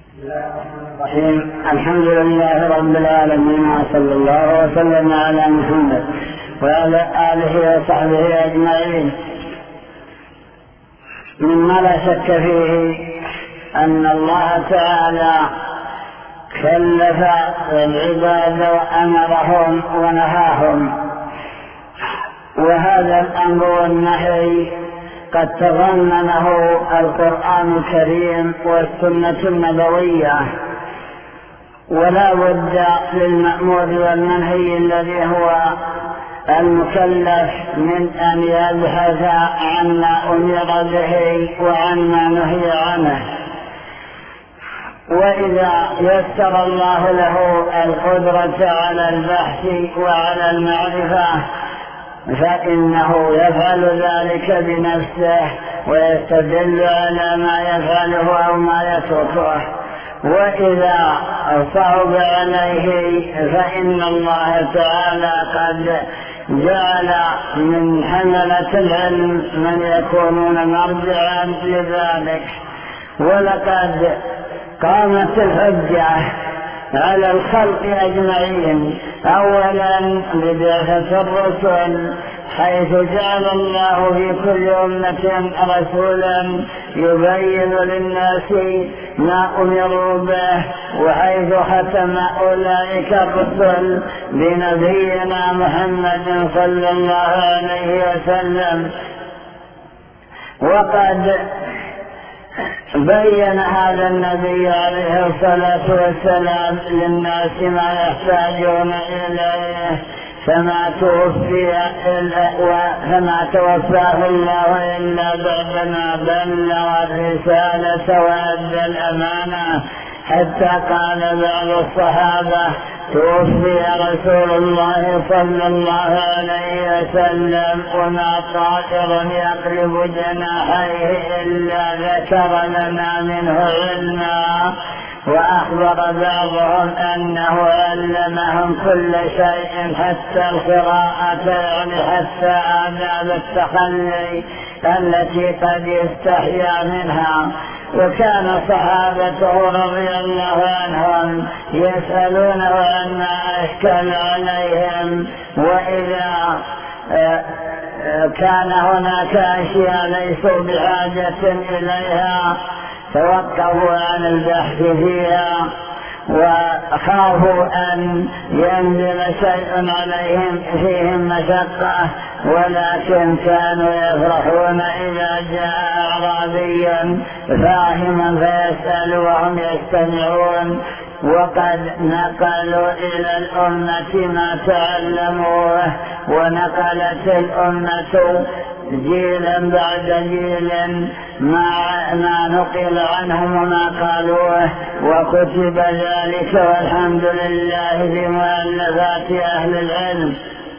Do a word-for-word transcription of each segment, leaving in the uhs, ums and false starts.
الرحيم. الحمد لله رب العالمين، وصلى الله وسلم على محمد وعلى آله وصحبه أجمعين. مما لا شك فيه أن الله تعالى كلف العباد وأمرهم ونهاهم، وهذا الأمر والنهي قد تضمنه القرآن الكريم والسنة النبوية، ولا بد للمأمور والمنهي الذي هو المكلف من أن يبحث عما أمر به وعما نهي عنه. وإذا يسر الله له القدرة على البحث وعلى المعرفة فإنه يفعل ذلك بنفسه ويستدل على ما يفعله أو ما يتركه، وإذا صعب عليه فإن الله تعالى قد جعل من حملة العلم من يكونون مرجعا لذلك. ولقد قامت الحجة على الخلق أجمعين أولا ببعثة الرسل، حيث جعل الله في كل أمة رسولا يبين للناس ما أمروا به، وحيث ختم أولئك الرسل بنبينا محمد صلى الله عليه وسلم. وقد بين هذا النبي عليه الصلاة والسلام للناس ما يحتاجون إليه، فما توفي إلا فما توفاه الله إلا بعدما بلغ الرسالة وأدى الأمانة، حتى قال بعض الصحابة: توفي رسول الله صلى الله عليه وسلم وما طائر يقلب جناحيه إلا ذكر لنا منه علما. وأخبر بعضهم أنه علمهم كل شيء حتى القراءة، يعني حتى آداب التخلي التي قد يستحيا منها. وكان صحابته رضي الله عنهم يسألونه عما أشكل عليهم، وإذا كان هناك أشياء ليسوا بحاجة إليها توقفوا عن البحث فيها، وخافوا أن ينزل شيء عليهم فيهم مشقة، ولكن كانوا يفرحون إذا جاء أعرابي فاهما فيسأل وهم يستمعون. وقد نقلوا إلى الأمة ما تعلموه، ونقلت الأمة جيلا بعد جيل ما, ما نقل عنهم وما قالوه، وكتب ذلك والحمد لله في مؤلفات أهل العلم.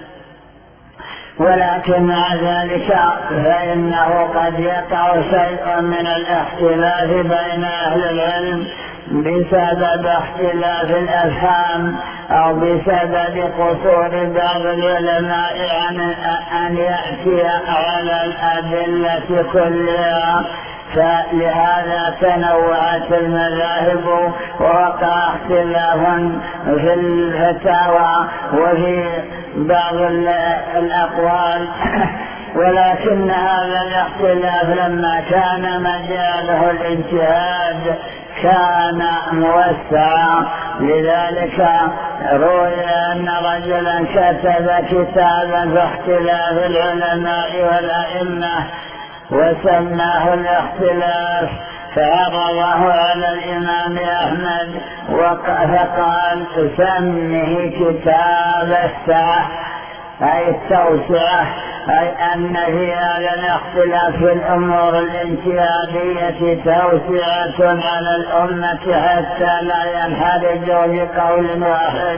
ولكن مع ذلك فإنه قد يقع شيء من الاختلاف بين أهل العلم بسبب اختلاف الأفهام، أو بسبب قصور بعض العلماء عن أن يأتي على الأدلة كلها، فلهذا تنوعت المذاهب ووقع اختلاف في الفتاوى وفي بعض الأقوال. ولكن هذا الاختلاف لما كان مجاله الاجتهاد كان موسعا، لذلك روي أن رجلا كتب كتابا في اختلاف العلماء والأئمة وسماه الاختلاف، فعرضه على الإمام أحمد فقال: سمه كتاب السعة، أي التوسعة، أي أن في هذا الاختلاف في الأمور الاجتهادية توسعة على الأمة حتى لا ينحرجوا بقول واحد.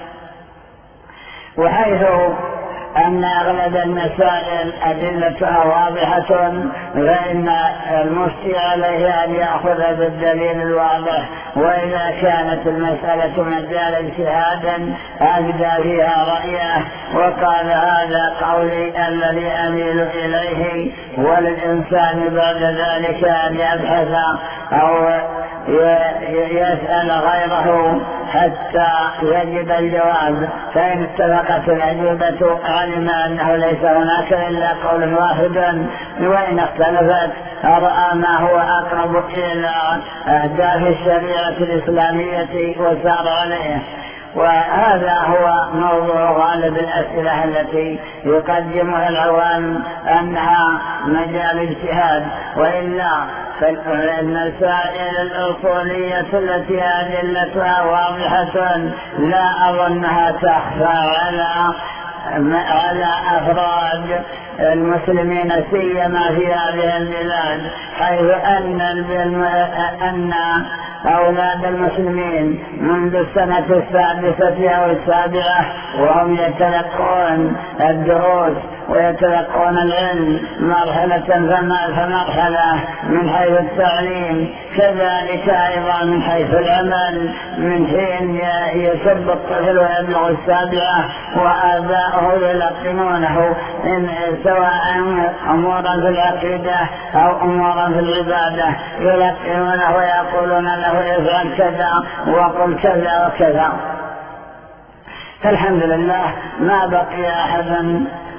وحيث أن أغلب المسائل أدلتها واضحة فإن المفتي عليه أن يأخذ بالدليل الواضح، وإذا كانت المسألة مجال اجتهادا أبدى فيها رأيه وقال: هذا قولي الذي أميل إليه. وللإنسان بعد ذلك أن يبحث أو يسأل غيره حتى يجد الجواب، فإن اتفقت الأجوبة علم أنه ليس هناك إلا قول واحد، وإن اختلفت رأى ما هو أقرب إلى أهداف الشريعة الإسلامية وسار عليه. وهذا هو موضوع غالب الأسئلة التي يقدمها العوام أنها مجال اجتهاد، وإلا فالمسائل الأصولية التي أدلتها واضحة لا أظنها تخفى على على أفراد المسلمين سيما في هذه البلاد، حيث أن أن أولاد المسلمين منذ السنة السادسة أو السابعة وهم يتلقون الدروس ويتلقون العلم مرحلة فمرحلة من حيث التعليم، كذلك أيضا من حيث العمل، من حين يشب الطفل ويبلغ السابعة وآباؤه يلقنونه إن سواء أمورا في العقيدة أو أمورا في العبادة، يلقنونه ويقولون له افعل كذا وقل كذا وكذا. الحمد لله ما بقي أحدا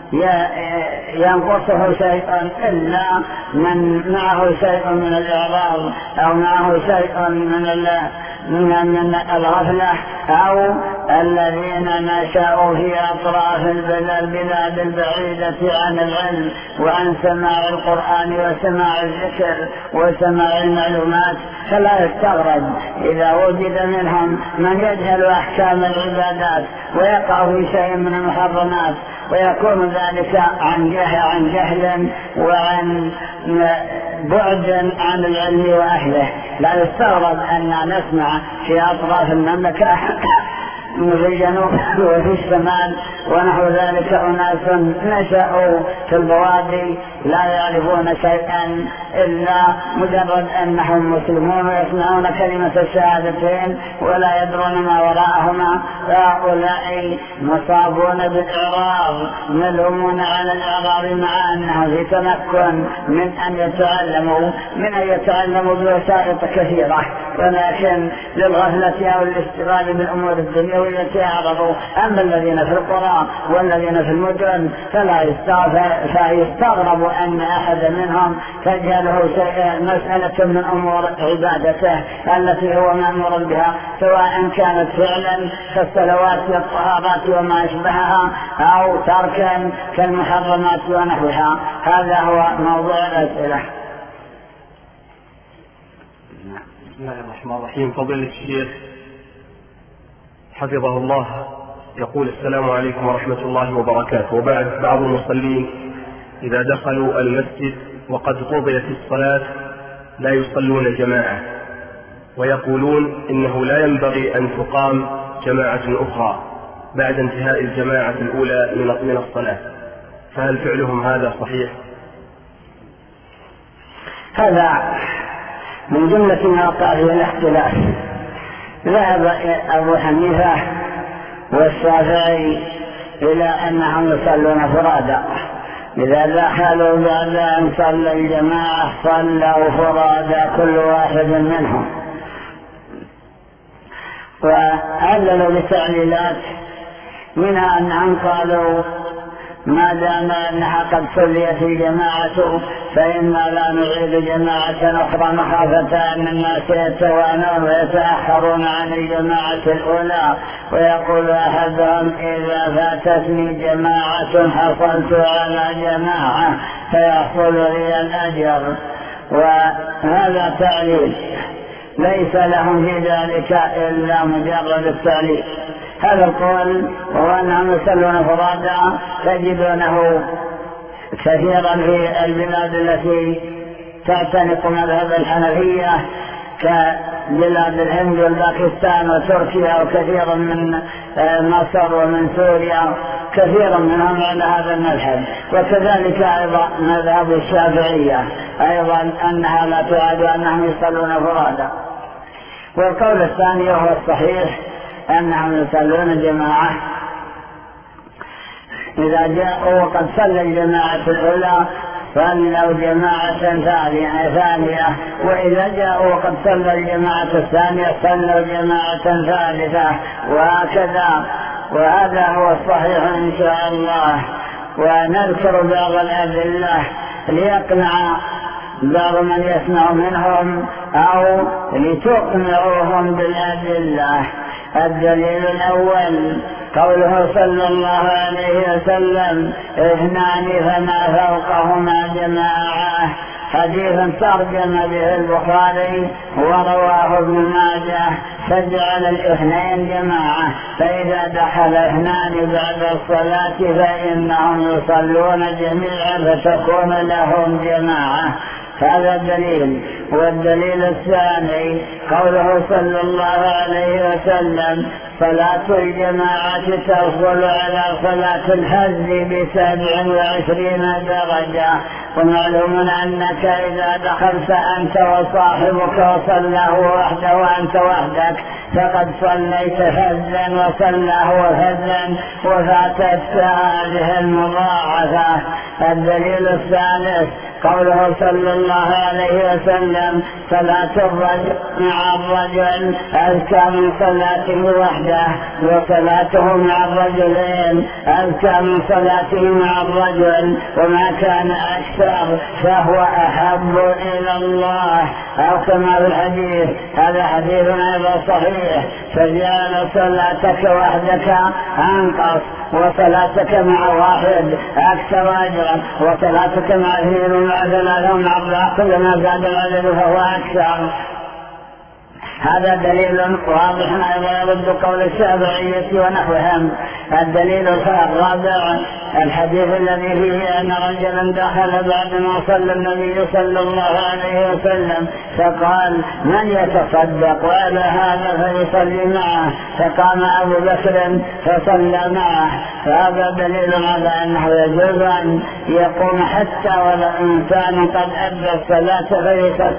ينقصه شيء إلا من معه شيء من الإعراض أو معه شيء من من الغفلة، أو الذين نشأوا في أطراف البلاد البعيدة عن العلم وعن سماع القرآن وسماع الذكر وسماع المعلومات. فلا يستغرب إذا وجد منهم من يجهل أحكام العبادات ويقع في شيء من المحرمات، ويكون ذلك عن جهل عن جهل وعن بعد عن العلم وأهله. لا يستغرب أن نسمع في أطراف المملكة في الجنوب وفي الشمال ونحو ذلك أناس نشأوا في البوادي لا يعرفون شيئا إلا مجرد أنهم مسلمون ويسمعون كلمة الشهادتين ولا يدرون ما وراءهما. هؤلاء مصابون بالإعراض، ملهمون على الإعراض مع أنهم في تمكن من أن يتعلموا من أن يتعلموا بوسائط كثيرة، ولكن للغفلة أو الاشتغال بالأمور الدنيوية يعرضوا. أما الذين في القرى والذين في المدن فلا يستغرب أن أحد منهم تجهله مسألة من أمور عبادته التي هو مأمور بها، سواء كانت فعلا كالصلوات والطهارات وما أشبهها أو تركا كالمحرمات ونحوها. هذا هو موضوع الأسئلة. بسم الله الرحمن الرحيم. فضيلة الشيخ حفظه الله يقول: السلام عليكم ورحمة الله وبركاته. وبعد، بعض المصلين إذا دخلوا المسجد وقد قضيت الصلاة لا يصلون جماعة، ويقولون إنه لا ينبغي أن تقام جماعة أخرى بعد انتهاء الجماعة الأولى من الصلاة، فهل فعلهم هذا صحيح؟ هذا من جملة ما وقع فيه الاختلاف. ذهب أبو حنيفة والشافعي إلى أنهم يصلون فرادى، إذا دخلوا بعد أن صلى الجماعة صلوا فرادى كل واحد منهم، وعللوا بتعليلات، منها أنهم قالوا ما دام أنها قد صليت الجماعة فإنا لا نعيد جماعة أخرى مخافة أن الناس يتوانون ويتأخرون عن الجماعة الأولى، ويقول أحدهم إذا فاتتني جماعة حصلت على جماعة فيحصل لي الأجر. وهذا تعليل ليس لهم في ذلك إلا مجرد التعليل. هذا القول وهو أنهم يصلون فرادى تجدونه كثيرا في البلاد التي تعتنق مذهب الحنفية كبلاد الهند والباكستان وتركيا وكثير من مصر ومن سوريا، كثير منهم على هذا المذهب. وكذلك أيضا مذهب الشافعية أيضا أنها لا تعاد أنهم يصلون فرادى. والقول الثاني هو الصحيح أنهم يصلون جماعة إذا جاءوا وقد صلى الجماعة الأولى صلوا جماعة ثانية، وإذا جاءوا وقد صلوا الجماعة الثانية صلوا جماعة ثالثة، وهكذا. وهذا هو الصحيح إن شاء الله. ونذكر بعض الأدلة ليقنع بعض من يسمع منهم أو لتقنعوهم بالأدلة. الدليل الأول قوله صلى الله عليه وسلم: اثنان فما فوقهما جماعة، حديث ترجم به البخاري ورواه ابن ماجه، فجعل الاثنين جماعة، فإذا دخل اثنان بعد الصلاة فإنهم يصلون جميعا فتكون لهم جماعة. هذا دليل. والدليل الثاني قوله صلى الله عليه وسلم: صلاة الجماعة تفضل على صلاة الهز بسبع وعشرين درجة. ومعلوم أنك إذا دخلت أنت وصاحبك وصلاه وحده وأنت وحدك فقد صليت هزا وصلاه هزا وفاتت هذه المضاعفة. الدليل الثالث قوله صلى الله عليه وسلم: صلاة الرجل مع الرجل أزكى من صلاته وحده، وصلاته مع الرجلين أزكى من صلاته مع الرجل، وما كان أكثر فهو أحب إلى الله، أو كما في الحديث. هذا حديث أيضا صحيح. فجعل صلاتك وحدك أنقص، وصلاتك مع واحد أكثر أجرا، وصلاتك مع اثنين ومع ثلاثة ومع أربعة كلما زاد العدد فهو أكثر. هذا دليل واضح أيضا يرد قول الشافعية ونحوهم. الدليل الرابع الحديث الذي فيه أن رجلا دخل بعد ما صلى النبي صلى الله عليه وسلم فقال: من يتصدق على هذا فيصلي معه، فقام أبو بكر فصلى معه. فهذا دليل على أنه يجوز أن يقوم حتى ولو إنسان قد أدى الصلاة فيصلي،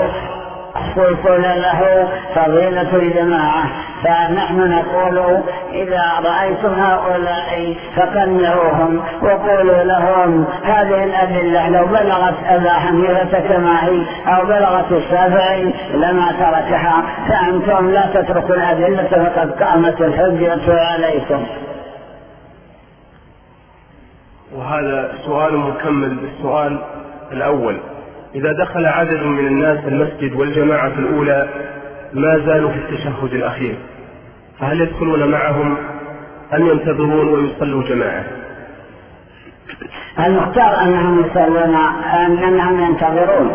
ويكون له فضيلة الجماعة. فنحن نقول: إذا رأيتم هؤلاء فقنعوهم وقولوا لهم هذه الأدلة لو بلغت أبا حنيفة كما هي أو بلغت الشافعي لما تركها، فأنتم لا تتركوا الأدلة فقد قامت الحجة عليكم. وهذا سؤال مكمل بالسؤال الأول: إذا دخل عدد من الناس المسجد والجماعة الأولى ما زالوا في التشهد الأخير، فهل يدخلون معهم أم ينتظرون ويصلوا جماعة؟ المختار أنهم يصلون، أنهم ينتظرون.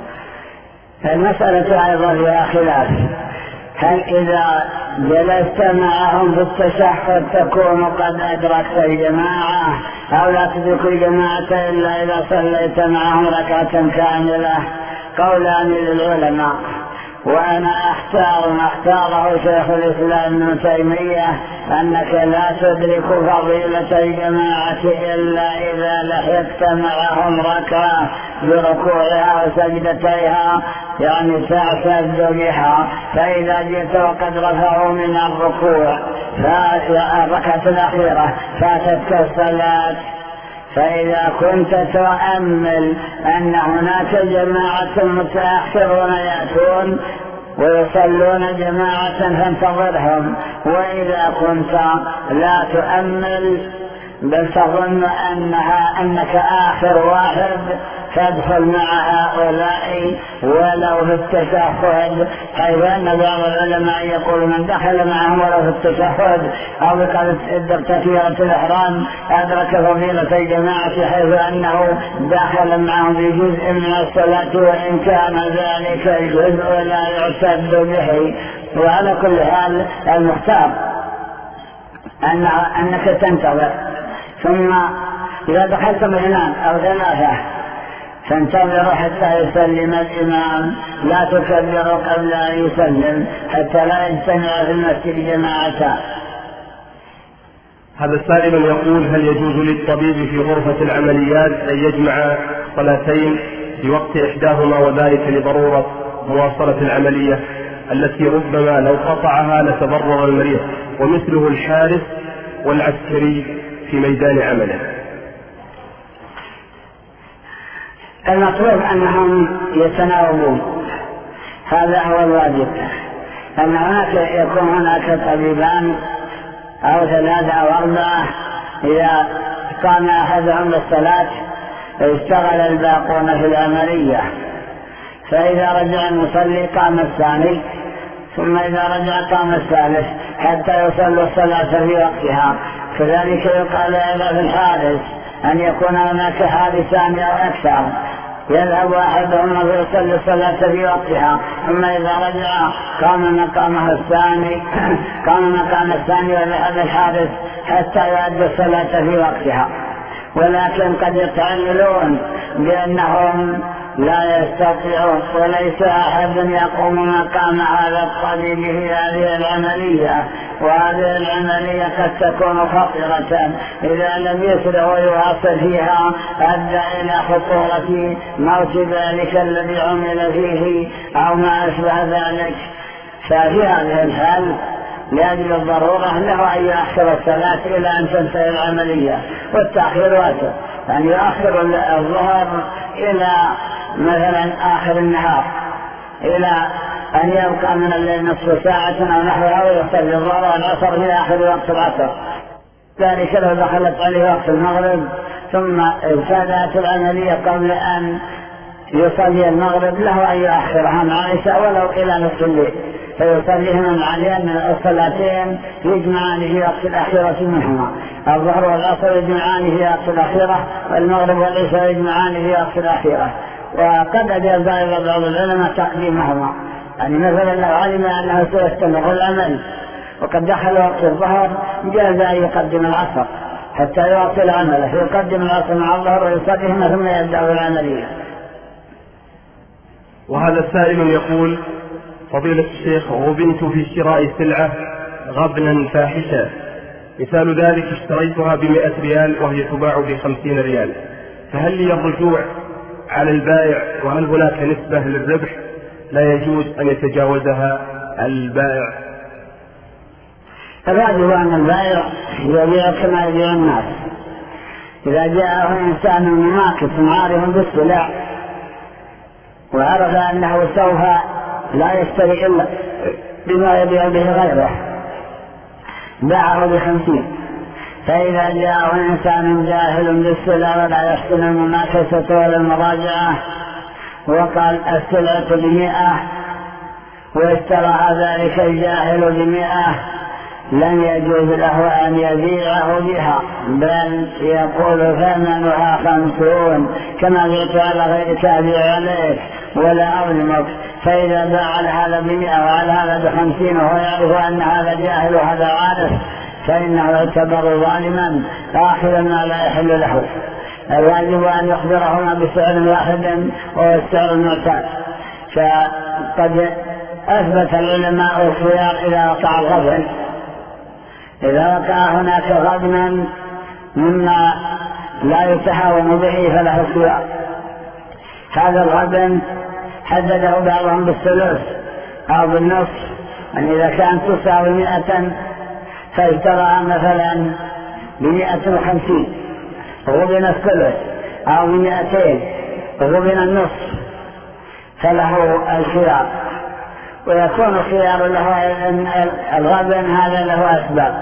المسألة أيضا فيها خلاف: هل إذا جلست معهم في التشهد تكون قد أدركت الجماعة، أو لا تدرك الجماعة إلا إذا صليت معهم ركعة كاملة؟ قولان للعلماء، وأنا أختار ما اختاره شيخ الإسلام ابن تيمية: أنك لا تدرك فضيلة الجماعة إلا إذا لحقت معهم ركعة بركوعها وسجدتيها، يعني تعتد بها. فإذا جئت وقد رفعوا من الركوع فالركعة الأخيرة فاتتك الصلاة. فإذا كنت تؤمل أن هناك جماعة متأخرون يأتون ويصلون جماعة فانتظرهم، وإذا كنت لا تؤمل بل تظن أنها أنك آخر واحد فادخل مع هؤلاء ولو في التشهد، حيث أن بعض العلماء يقول: من دخل معهم ولو في التشهد أو بقدر تكبيرة الإحرام أدرك فضيلة الجماعة، حيث أنه دخل معهم بجزء من الصلاة وإن كان ذلك الجزء لا يعتد به. وعلى كل حال المختار أنك تنتظر، ثم إذا دخلت اثنان أو ثلاثة فانتظروا حتى يسلم الإمام، لا تكبروا قبل أن يسلم حتى لا يجتمع في المسجد جماعة. هذا سائل يقول: هل يجوز للطبيب في غرفة العمليات أن يجمع صلاتين في وقت إحداهما وذلك لضرورة مواصلة العملية التي ربما لو قطعها لتضرر المريض، ومثله الحارس والعسكري في ميدان عمله؟ المطلوب أنهم يتناوبون، هذا هو الواجب، أن هناك يكون هناك طبيبان أو ثلاثة أو أربعة، إذا قام أحدهم للصلاة اشتغل الباقون في العملية، فإذا رجع المصلي قام الثاني، ثم إذا رجع قام الثالث حتى يصلوا الصلاة في وقتها. كذلك يقال إذا في الحادث أن يكون هناك حادثان أو أكثر، يذهب أحدهم ويصلي الصلاة في وقتها، ثم إذا رجع قام مقامه الثاني قام مقام الثاني وذهب الحادث حتى يؤدي الصلاة في وقتها. ولكن قد يتعللون بأنهم لا يستطيعون، وليس أحد يقوم مقام هذا الطبيب في هذه العملية، وهذه العملية قد تكون خطيرة، إذا لم يسرع ويواصل فيها أدى إلى خطورة موت ذلك الذي عمل فيه أو ما أشبه ذلك. ففي هذه الحال لأجل الضرورة له أن يؤخر الصلاة إلى أن تنتهي العملية، والتأخير واسع، أن يؤخر الظهر إلى مثلا آخر النهار، إلى أن يبقى من الليل نصف ساعة أو نحوها ويصلي الظهر والعصر في آخر وقت العصر. ذلك لو دخلت عليه وقت المغرب ثم ابتدأت العملية قبل أن يصلي المغرب، له أن يؤخرها مع العشاء ولو إلى نصف الليل، فيصليهما مع لأن الصلاتين يجمعان في وقت الأخيرة منهما، الظهر والعصر يجمعان في وقت الأخيرة، والمغرب والعشاء يجمعان في وقت الأخيرة. وقد أجاز بعض العلماء تقديمهما، يعني مثلا لو علم أنه سيستمر العمل وقد دخل وقت الظهر جاز أن يقدم العصر حتى يواصل عمله، فيقدم العصر مع الظهر ويصليهما ثم يبدأ العملية. وهذا السائل يقول: فضيلة الشيخ، غبنت في شراء سلعة غبنا فاحشا، مثال ذلك اشتريتها بمئة ريال وهي تباع بخمسين ريال، فهل لي الرجوع على البائع؟ وهل هناك نسبة للربح لا يجوز أن يتجاوزها البائع؟ الراجح أن البائع يبيع كما يبيع الناس. إذا جاءه إنسان مماكس عارف بالسلع وعرف أنه سوف لا يشتري إلا بما يبيع به غيره باعه بخمسين، فإذا جاءه إنسان جاهل بالسلع ولا يحسن المماكسة ولا المراجعة وقال السلعة بمئة واشترى ذلك الجاهل بمئة، لم يجوز له أن يبيعه بها، بل يقول ثمنها خمسون كما بيت على غير تابع عليك ولا أظلمك. فإذا باع على هذا بمئة وعلى هذا بخمسين وهو يعرف أن هذا جاهل وهذا عارف، فإنه يعتبر ظالما آخذا ما لا يحل له. الواجب أن يخبرهما بسعر واحد وهو السعر المعتاد. فقد أثبت العلماء الخيار إذا وقع الغبن، إذا وقع هناك غبنا مما لا يتهاون به فله الخيار. هذا الغبن حدده بعضهم بالثلث أو بالنصف، أن إذا كانت تساوي مئة فاشترى مثلا بمئة وخمسين غبن الثلث، أو بمئتين غبن النصف، فله الخيار. ويكون خيار له الغبن هذا له أسباب،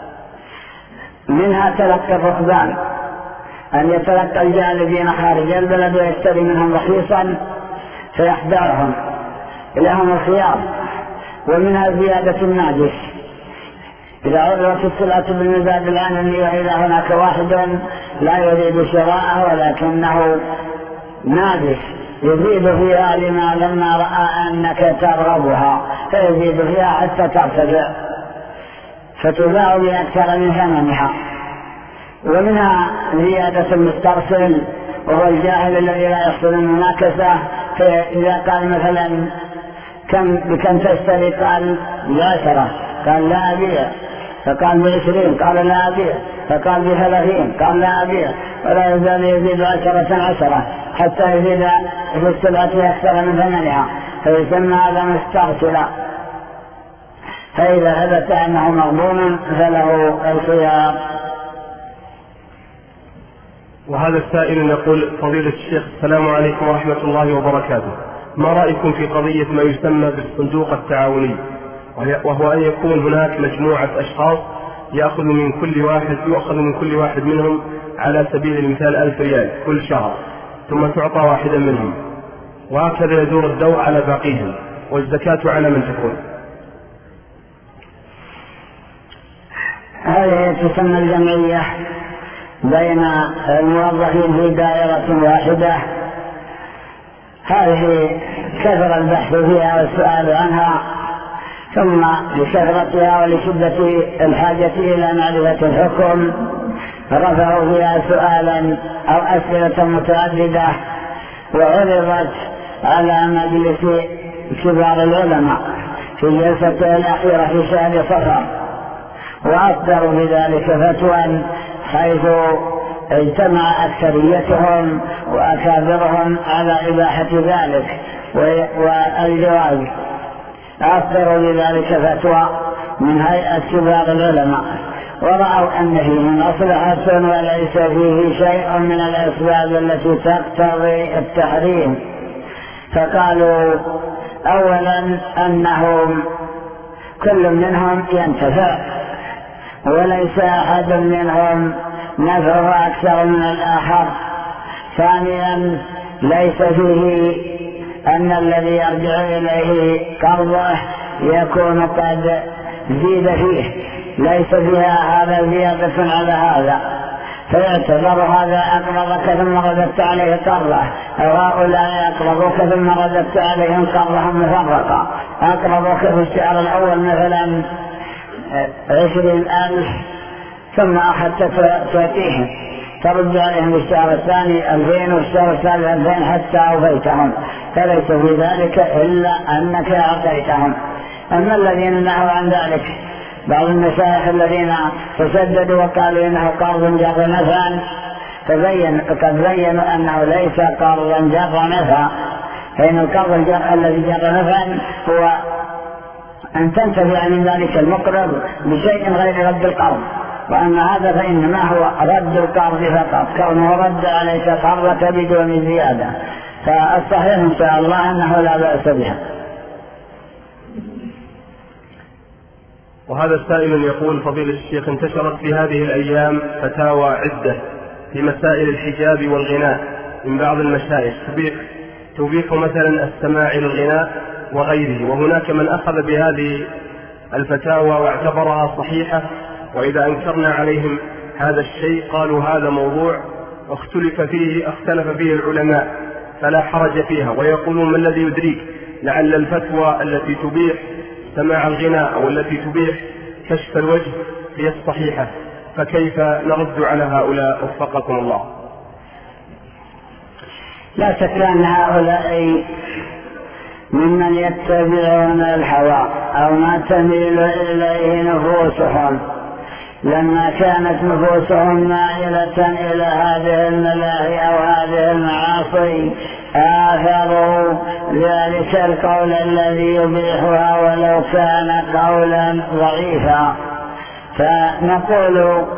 منها تلقى الركبان، أن يتلقى الجانبين خارج البلد ويشتري منهم رخيصا فيحضرهم لهم الخيار. ومنها زيادة الناجش، إذا عرضت السلعة بالمزاد الآنني وإذا هناك واحد لا يريد شراءه ولكنه ناجش يزيد فيها لما لما رأى أنك ترغبها فيزيد فيها حتى ترتفع فتباع بأكثر من ثمنها. ومنها زيادة المسترسل وهو الجاهل الذي لا يحصل المناكسة، فإذا قال مثلا كم بكم تشتري قال بعشرة قال لا أبيع، فقال بعشرين قال لا أبيع، فقال بثلاثين قال لا أبيع، ولا يزال يزيد عشرة عشرة حتى يزيد في السلعة أكثر من ثمنها، فيسمى هذا مسترسلا. فإذا ثبت أنه مغبون فله الخيار. وهذا السائل يقول: فضيلة الشيخ السلام عليكم ورحمة الله وبركاته، ما رأيكم في قضية ما يسمى بالصندوق التعاوني، وهو أن يكون هناك مجموعة أشخاص يأخذ من كل واحد يؤخذ من كل واحد منهم على سبيل المثال ألف ريال كل شهر، ثم تعطى واحدا منهم، وهكذا يدور الدور على باقيهم، والزكاة على من تكون؟ هذه تسمى الجمعية بين الموظفين في دائرة واحدة. هذه كثر البحث فيها والسؤال عنها، ثم لكثرتها ولشدة الحاجة إلى معرفة الحكم رفعوا فيها سؤالا أو أسئلة متعددة، وعرضت على مجلس كبار العلماء في جلسته الأخيرة في شهر صفر، وأصدروا بذلك فتوى حيث اجتمع أكثريتهم وأكابرهم على إباحة ذلك والجواز. أصدروا بذلك فتوى من هيئة كبار العلماء، ورأوا أن فيه مصلحة وليس فيه شيء من الأسباب التي تقتضي التحريم. فقالوا أولا أنهم كل منهم ينتفع، وليس أحد منهم نفعه أكثر من الآخر. ثانيا ليس فيه أن الذي يرجع إليه قرضه يكون قد زيد فيه، ليس فيها هذا زيادة على هذا، فيعتبر هذا أقرضك ثم رددت عليه قرضه، أو هؤلاء أقرضوك ثم رددت عليهم قرضهم مفرقا. أقرضوك في الشهر الأول مثلا عشرين ألف ثم أخذت تعطيهم، ترد عليهم في الشهر الثاني ألفين والشهر الثالث ألفين حتى أوفيتهم، فليس في ذلك إلا أنك أعطيتهم. أما الذين نهوا عن ذلك بعض المشايخ الذين تسددوا وقالوا إنه قرض جر نفعا، فبين قد بينوا أنه ليس قرضا جر نفعا، فإن القرض الجر الذي جر نفعا هو أن تنتفع من ذلك المقرض بشيء غير رد القرض، وأما هذا فإنما هو رد القرض فقط، كونه رد عليك قرضك بدون زيادة. فالصحيح إن شاء الله أنه لا بأس بها. وهذا السائل يقول: فضيلة الشيخ، انتشرت في هذه الأيام فتاوى عدة في مسائل الحجاب والغناء من بعض المشايخ تبيح مثلا السماع للغناء وغيره، وهناك من أخذ بهذه الفتاوى واعتبرها صحيحة، وإذا أنكرنا عليهم هذا الشيء قالوا هذا موضوع اختلف فيه اختلف فيه العلماء فلا حرج فيها، ويقولون: ما الذي يدريك لعل الفتوى التي تبيح سماع الغناء أو التي تبيح كشف الوجه هي الصحيحة، فكيف نرد على هؤلاء وفقكم الله؟ لا شك أن هؤلاء ممن يتبعون الهوى أو ما تميل إليه نفوسهم، لما كانت نفوسهم مائلة إلى هذه الملاهي أو هذه المعاصي آثروا ذلك القول الذي يبيحها ولو كان قولا ضعيفا. فنقول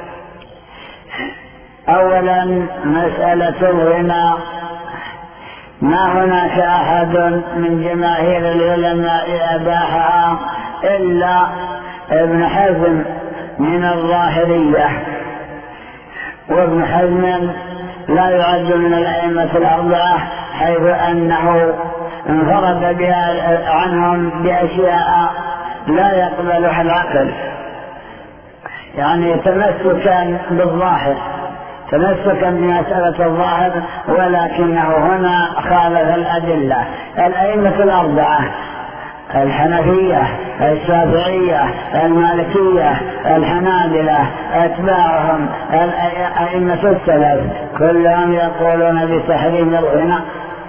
أولا مسألة الغنى ما هناك أحد من جماهير العلماء أباحها إلا ابن حزم من الظاهرية، وابن حزم لا يعد من الأئمة الأربعة، حيث أنه انفرد بها عنهم بأشياء لا يقبلها العقل، يعني تمسكا بالظاهر تمسكا بمسألة الظاهر، ولكنه هنا خالف الأدلة. الأئمة الأربعة الحنفية الشافعية المالكية الحنابلة أتباعهم أئمة السلف كلهم يقولون بتحريم الغنى،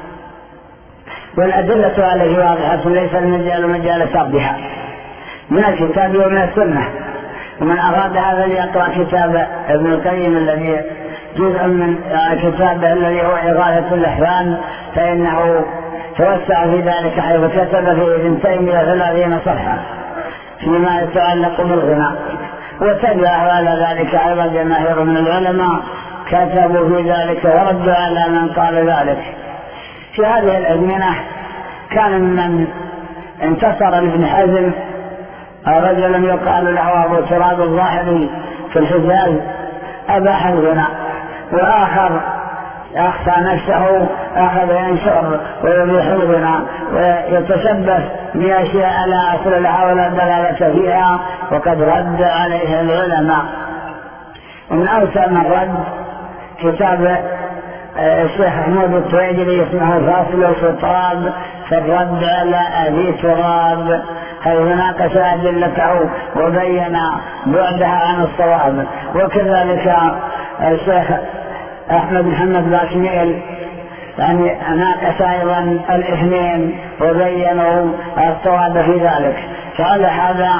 والأدلة عليه واضحة، ليس المجال مجال سردها من الكتاب ومن السنة. ومن أراد هذا ليقرأ كتاب ابن القيم الذي جزء من كتابه الذي هو إغاثة الأحفان، فإنه توسع في ذلك حيث كتب في ابن تيمية ثلاثين صفحة فيما يتعلق بالغنى، وتبعه على ذلك أيضا جماهير من العلماء كتبوا في ذلك وردوا على من قال ذلك. في هذه الأزمنة كان من انتصر لابن حزم رجل يقال له أبو تراب الظاهري في الحجاز أباح الغنى، وآخر أخفى نفسه أخذ ينشر ويبيح الغنى ويتشبث بأشياء لا أصل لها ولا دلالة فيها، وقد رد عليه العلماء. ومن أوسع من رد كتاب الشيخ حمود التويجري اسمه فاصل الخطاب في الرد على أبي تراب، حيث ناقش أدلته وبين بعدها عن الصواب. وكذلك الشيخ أحمد محمد باشميل يعني ناقش أيضا الاثنين وبينوا الصواب في ذلك. فعلى هذا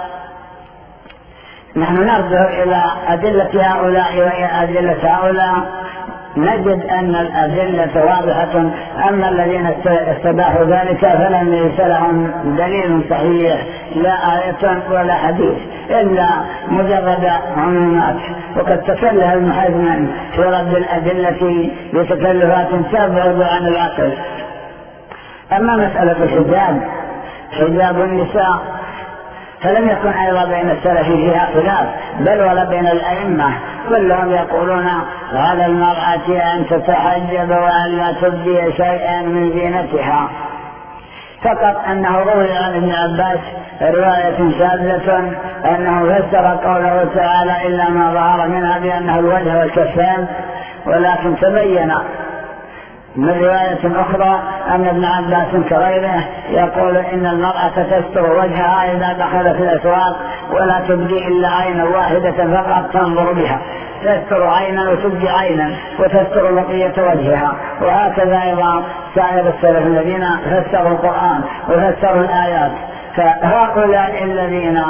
نحن نرجع إلى أدلة هؤلاء وأدلة هؤلاء، نجد أن الأدلة واضحة. أما الذين استباحوا ذلك فلم ليس لهم دليل صحيح لا آية ولا حديث إلا مجرد عمومات، وقد تكلف المحزن في رد الأدلة بتكلفات تبعد عن العقل. أما مسألة الحجاب حجاب النساء فلم يكن أيضا بين السلف فيها خلاف، بل ولا بين الأئمة، كلهم يقولون على المرأة أن تتحجب وأن لا تبدي شيئا من زينتها، فقط أنه روي عن ابن عباس رواية شاذة أنه فسر قوله تعالى إلا ما ظهر منها بأنه الوجه والكفان، ولكن تبين من رواية أخرى أن ابن عباس كغيره يقول إن المرأة تستر وجهها إذا دخلت في الأسواق ولا تبدي إلا عينا واحدة فقط تنظر بها، تستر عينا وتبدي عينا وتستر بقية وجهها. وهكذا أيضا سائر السلف الذين فسروا القرآن وفسروا الآيات. فهؤلاء الذين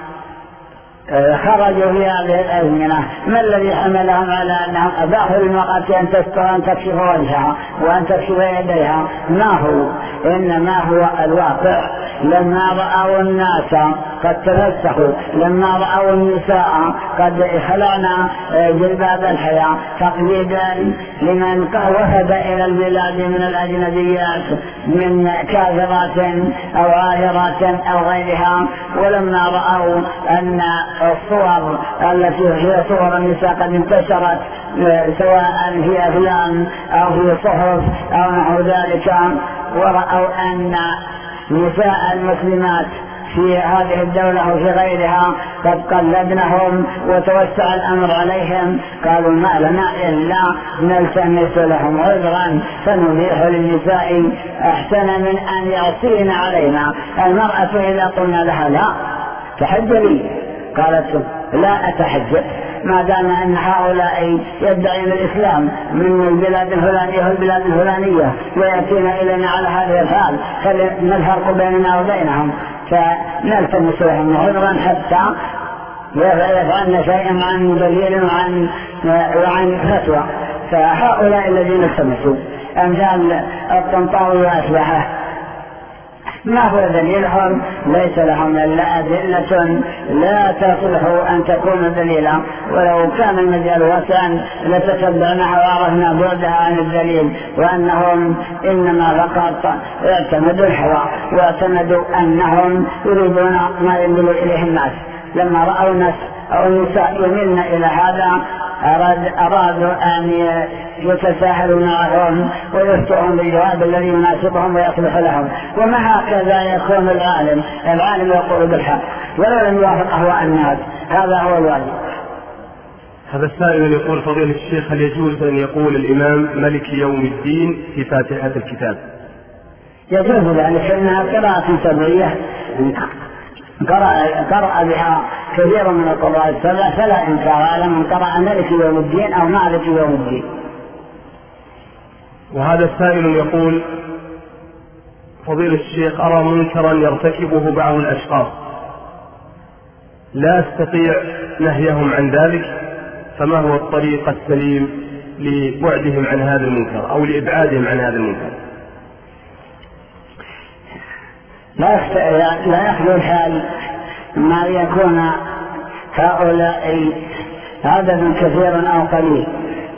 خرجوا في هذه الأزمنة ما الذي حملهم على أنهم أباحوا للمرأة أن تستر أن تكشف وجهها وأن تكشف يديها؟ ما هو إنما هو الواقع. لما رأوا الناس قد تفسخوا، لما رأوا النساء قد خلعنا جلباب الحياة تقليدا لمن وفد إلى البلاد من الأجنبيات من كافرات أو عاهرات أو غيرها، ولما رأوا أن الصور التي هي صور النساء قد انتشرت سواء في أفلام أو في صحف أو نحو ذلك، ورأوا أن نساء المسلمات في هذه الدولة وفي غيرها قد قلدنهم وتوسع الأمر عليهم، قالوا ما لنا إلا نلتمس لهم عذرا فنبيح للنساء أحسن من أن يعصين علينا. المرأة إذا قلنا لها لا تحجبي قالت لا أتحجب، ما دام أن هؤلاء يدعين الإسلام من البلاد الفلانية والبلاد الفلانية ويأتين إلينا على هذا الحال، فما الفرق بيننا وبينهم؟ فنلتمس لهم عذرا حتى يفعلن شيئا عن دليل وعن, وعن فتوى. فهؤلاء الذين التمسوا أمثال الطنطاوي وأشباهه ما هو دليلهم؟ ليس لهم إلا أدلة لا تصلح أن تكون دليلا، ولو كان المجال واسعا لتتبعناها وعرفنا بعدها عن الدليل، وأنهم إنما فقط اعتمدوا الهوى واعتمدوا أنهم يريدون ما يميل إليه الناس. لما رأوا الناس أو النساء يميلن إلى هذا أراد أرادوا أن يتساهلوا معهم ويفتحون بالجواب الذي يناسبهم ويصلح لهم. وما هكذا يكون العالم، العالم يقول بالحق ولو لم يوافق أهواء الناس، هذا هو الواجب. هذا السائل يقول فضيلة الشيخ هل يجوز أن يقول الإمام ملك يوم الدين في فاتحة الكتاب؟ يجوز ذلك لأنها قراءة سبعية قرأ, قرأ بها كثير من القراء السبع، فلا إنكار على من قرأ ملك يوم الدين أو مالك يوم الدين. وهذا السائل يقول فضيلة الشيخ أرى منكرا يرتكبه بعض الأشخاص لا أستطيع نهيهم عن ذلك، فما هو الطريق السليم لبعدهم عن هذا المنكر أو لإبعادهم عن هذا المنكر؟ لا يخلو الحال ما يكون هؤلاء عدد كثير أو قليل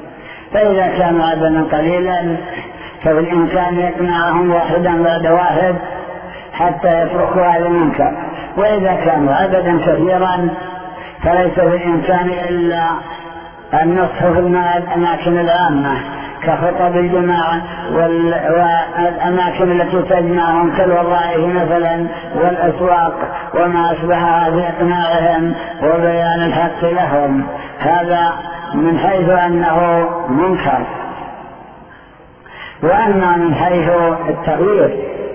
فإذا كانوا عددا قليلا فبالإمكان يقنعهم واحدا بعد واحد حتى يتركوا هذا المنكر. وإذا كانوا عددا كثيرا فليس بالإمكان إلا النصح في الأماكن العامة كخطب الجماعة والأماكن التي تجمعهم كالوظائف مثلا والأسواق وما أشبهها في إقناعهم وبيان الحق لهم. هذا من حيث أنه منكر. وأما من حيث التغيير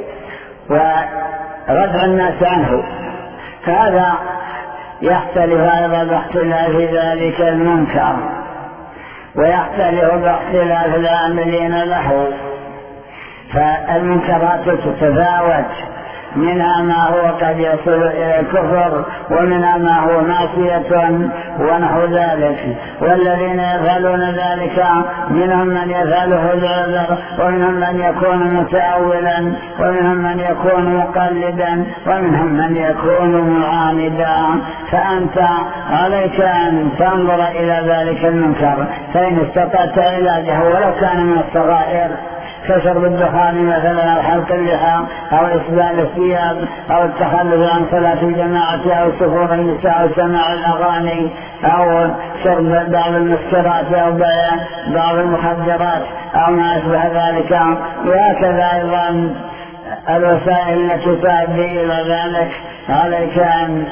وردع الناس عنه فهذا يختلف أيضا باختلاف ذلك المنكر ويختلف باختلاف العاملين له. فالمنكرات تتفاوت، منها ما هو قد يصل إلى الكفر ومنها ما هو معصية ونحو ذلك. والذين يفعلون ذلك منهم من يفعله بعذر ومنهم من يكون متأولا ومنهم من يكون مقلدا ومنهم من يكون معاندا. فأنت عليك أن تنظر إلى ذلك المنكر، فإن استطعت علاجه ولو كان من الصغائر كشرب الدخان مثلا أو حلق اللحى أو إسبال الثياب أو التخلف عن صلاة الجماعة أو سفور النساء أو سماع الأغاني أو شرب بعض المسكرات أو بيع بعض المخدرات أو ما أشبه ذلك. وهكذا أيضا الوسائل التي تؤدي إلى ذلك عليك أن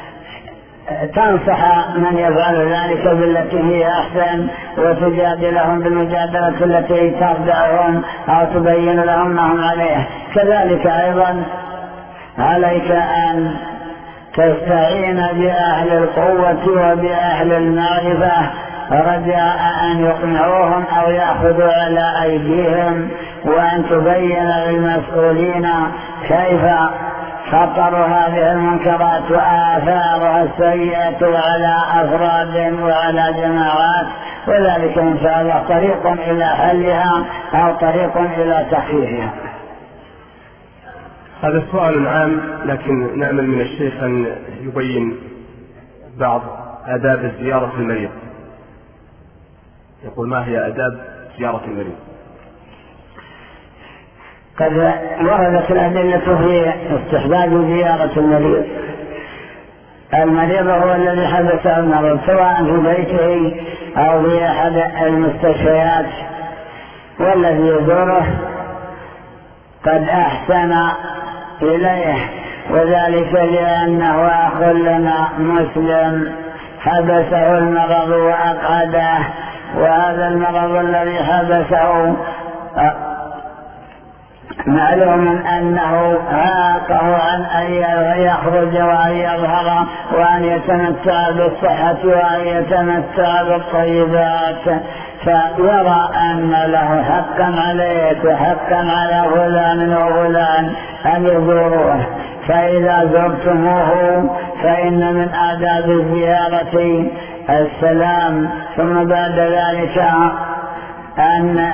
تنصح من يفعل ذلك بالتي هي أحسن وتجادلهم بالمجادلة التي تردعهم أو تبين لهم ما هم عليه. كذلك أيضا عليك أن تستعين بأهل القوة وبأهل المعرفة رجاء أن يقنعوهم أو يأخذوا على أيديهم، وأن تبين للمسؤولين كيف خطر هذه المنكرات وآثارها السيئة على أفراد وعلى جماعات، وذلك إن شاء الله طريق إلى حلها أو طريق إلى تخفيفها. هذا سؤال عام، لكن نأمل من الشيخ أن يبين بعض آداب زيارة المريض. يقول: ما هي آداب زيارة المريض؟ قد وردت الأدلة في استحباب زيارة المريض. المريض هو الذي حدثه المرض سواء في بيته أو في أحد المستشفيات، والذي يزوره قد أحسن إليه، وذلك لأنه أخ لنا مسلم حبسه المرض وأقعده، وهذا المرض الذي حبسه معلوم أنه عاقه عن أن يخرج وأن يظهر وأن يتمتع بالصحة وأن يتمتع بالطيبات، فيرى أن له حقا عليك وحقا على فلان وفلان أن يزوروه. فإذا زرتموه فإن من آداب الزيارة السلام، ثم بعد ذلك أن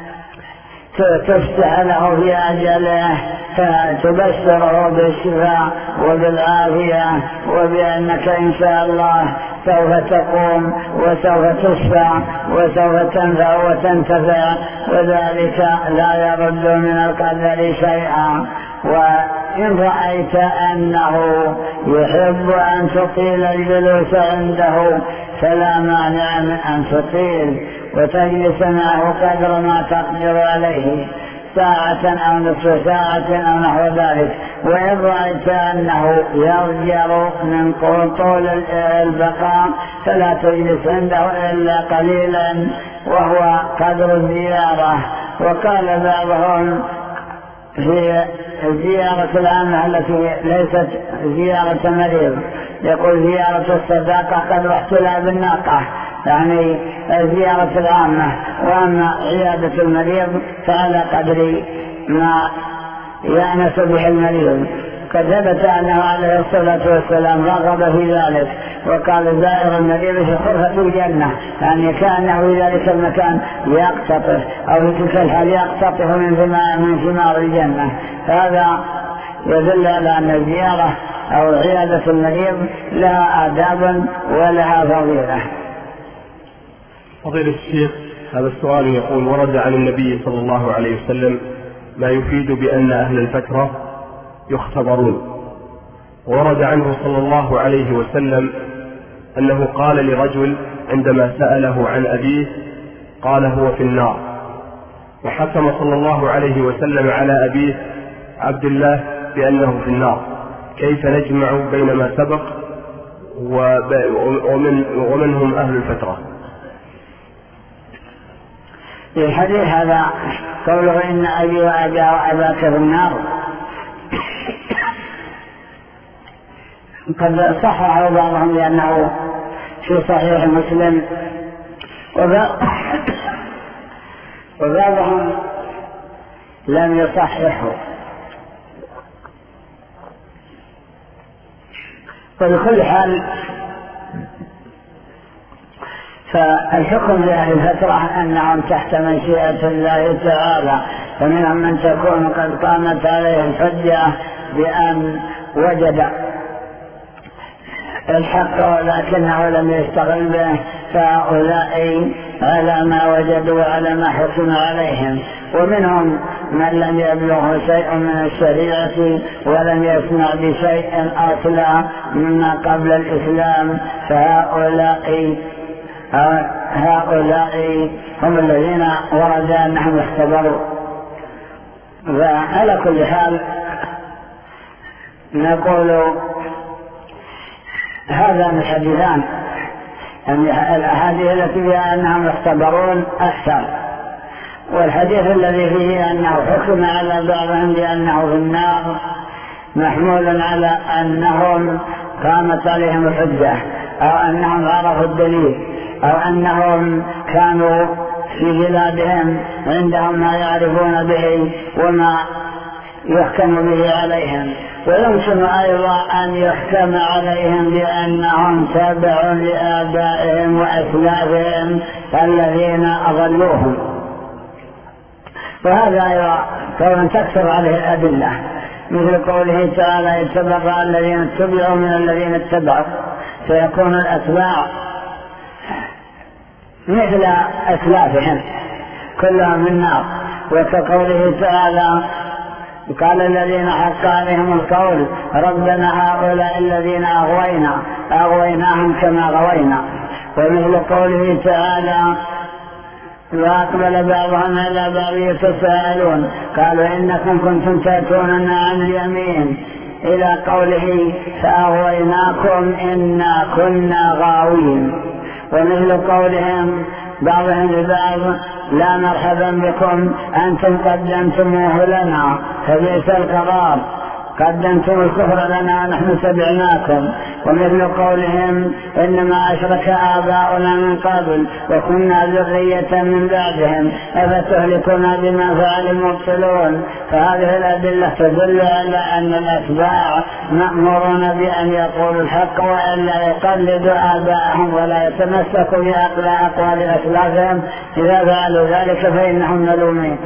تفتح له في أجله فتبشره بالشفاء وبالعافية، وبأنك إن شاء الله سوف تقوم وسوف تشفى وسوف تنفع وتنتفع، وذلك لا يرد من القدر شيئا. وإن رأيت أنه يحب أن تطيل الجلوس عنده فلا مانع من أن تطيل وتجلس معه قدر ما تقدر عليه، ساعة أو نصف ساعة أو نحو ذلك. وإن رأيت أنه يرجر من طول البقاء فلا تجلس عنده إلا قليلا وهو قدر الزيارة. وقال بعضهم في الزيارة العامة التي ليست زيارة مريض، يقول زيارة الصداقة قد رحت لها بالناقة، يعني الزيارة العامة. وأما عيادة المريض فعلى قدر ما يأنس به المريض. قد ثبت أنه عليه الصلاة والسلام رغب في ذلك، وقال: زائر المريض في غرفة الجنة، يعني كأنه في ذلك المكان يقتطف أو في تلك الحال يقتطف من ثمار الجنة. هذا يدل على أن الزيارة أو عيادة المريض لها آداب ولها فضيلة. فضيلة الشيخ، هذا السؤال يقول: ورد عن النبي صلى الله عليه وسلم ما يفيد بأن أهل الفترة يختبرون، ورد عنه صلى الله عليه وسلم أنه قال لرجل عندما سأله عن أبيه قال هو في النار، وحكم صلى الله عليه وسلم على أبيه عبد الله بأنه في النار. كيف نجمع بين ما سبق ومن ومن هم أهل الفترة؟ في الحديث هذا قوله إن أبي وأبا وأباك في النار قد صححه بعضهم لأنه في صحيح مسلم، وبعضهم لم يصححه. وبكل حال فالحكم لأهل الفترة أنهم تحت مشيئة الله تعالى، فمنهم من تكون قد قامت عليه الحجة بأن وجد الحق ولكنه لم يشتغل به، فهؤلاء على ما وجدوا وعلى ما حكم عليهم. ومنهم من لم يبلغه شيء من الشريعة ولم يسمع بشيء أصلا مما قبل الإسلام، فهؤلاء هؤلاء هم الذين ورد أنهم اختبروا. وعلى كل حال نقول هذا من الحديثان، يعني الأحاديث التي فيها أنهم يختبرون أكثر، والحديث الذي فيه أنه حكم على بعضهم بأنه في النار محمول على أنهم قامت عليهم الحجة، أو أنهم عرفوا الدليل، أو أنهم كانوا في بلادهم عندهم ما يعرفون به وما يحكم به عليهم. ويمكن أيضا أن يحكم عليهم بأنهم تابعوا لآبائهم وأسلافهم الذين أضلوهم، وهذا أيضا كون تكثر عليه الأدلة، مثل قوله تعالى: يتبرأ الذين اتبعوا من الذين اتبعوا، فيكون الأتباع مثل أسلافهم كلهم من النار. وكقوله تعالى: قال الذين حق عليهم القول ربنا هؤلاء الذين أغوينا أغويناهم كما غوينا. ومثل قوله تعالى: وأقبل بعضهم على بعض يتساءلون قالوا إنكم كنتم تأتوننا عن اليمين، إلى قوله: فأغويناكم إنا كنا غاوين. ومثل قولهم بعضهم لبعض: لا مرحبا بكم أنتم قدمتموه لنا فبئس القرار، قدمتم الكفر لنا نحن تبعناكم. ومثل قولهم: إنما أشرك آباؤنا من قبل وكنا ذرية من بعدهم أفتهلكنا بما فعل المبطلون. فهذه الأدلة تدل على أن الأتباع مأمورون بأن يقولوا الحق وألا يقلدوا آباءهم ولا يتمسكوا بأقوال أسلافهم، إذا فعلوا ذلك فإنهم ملومين.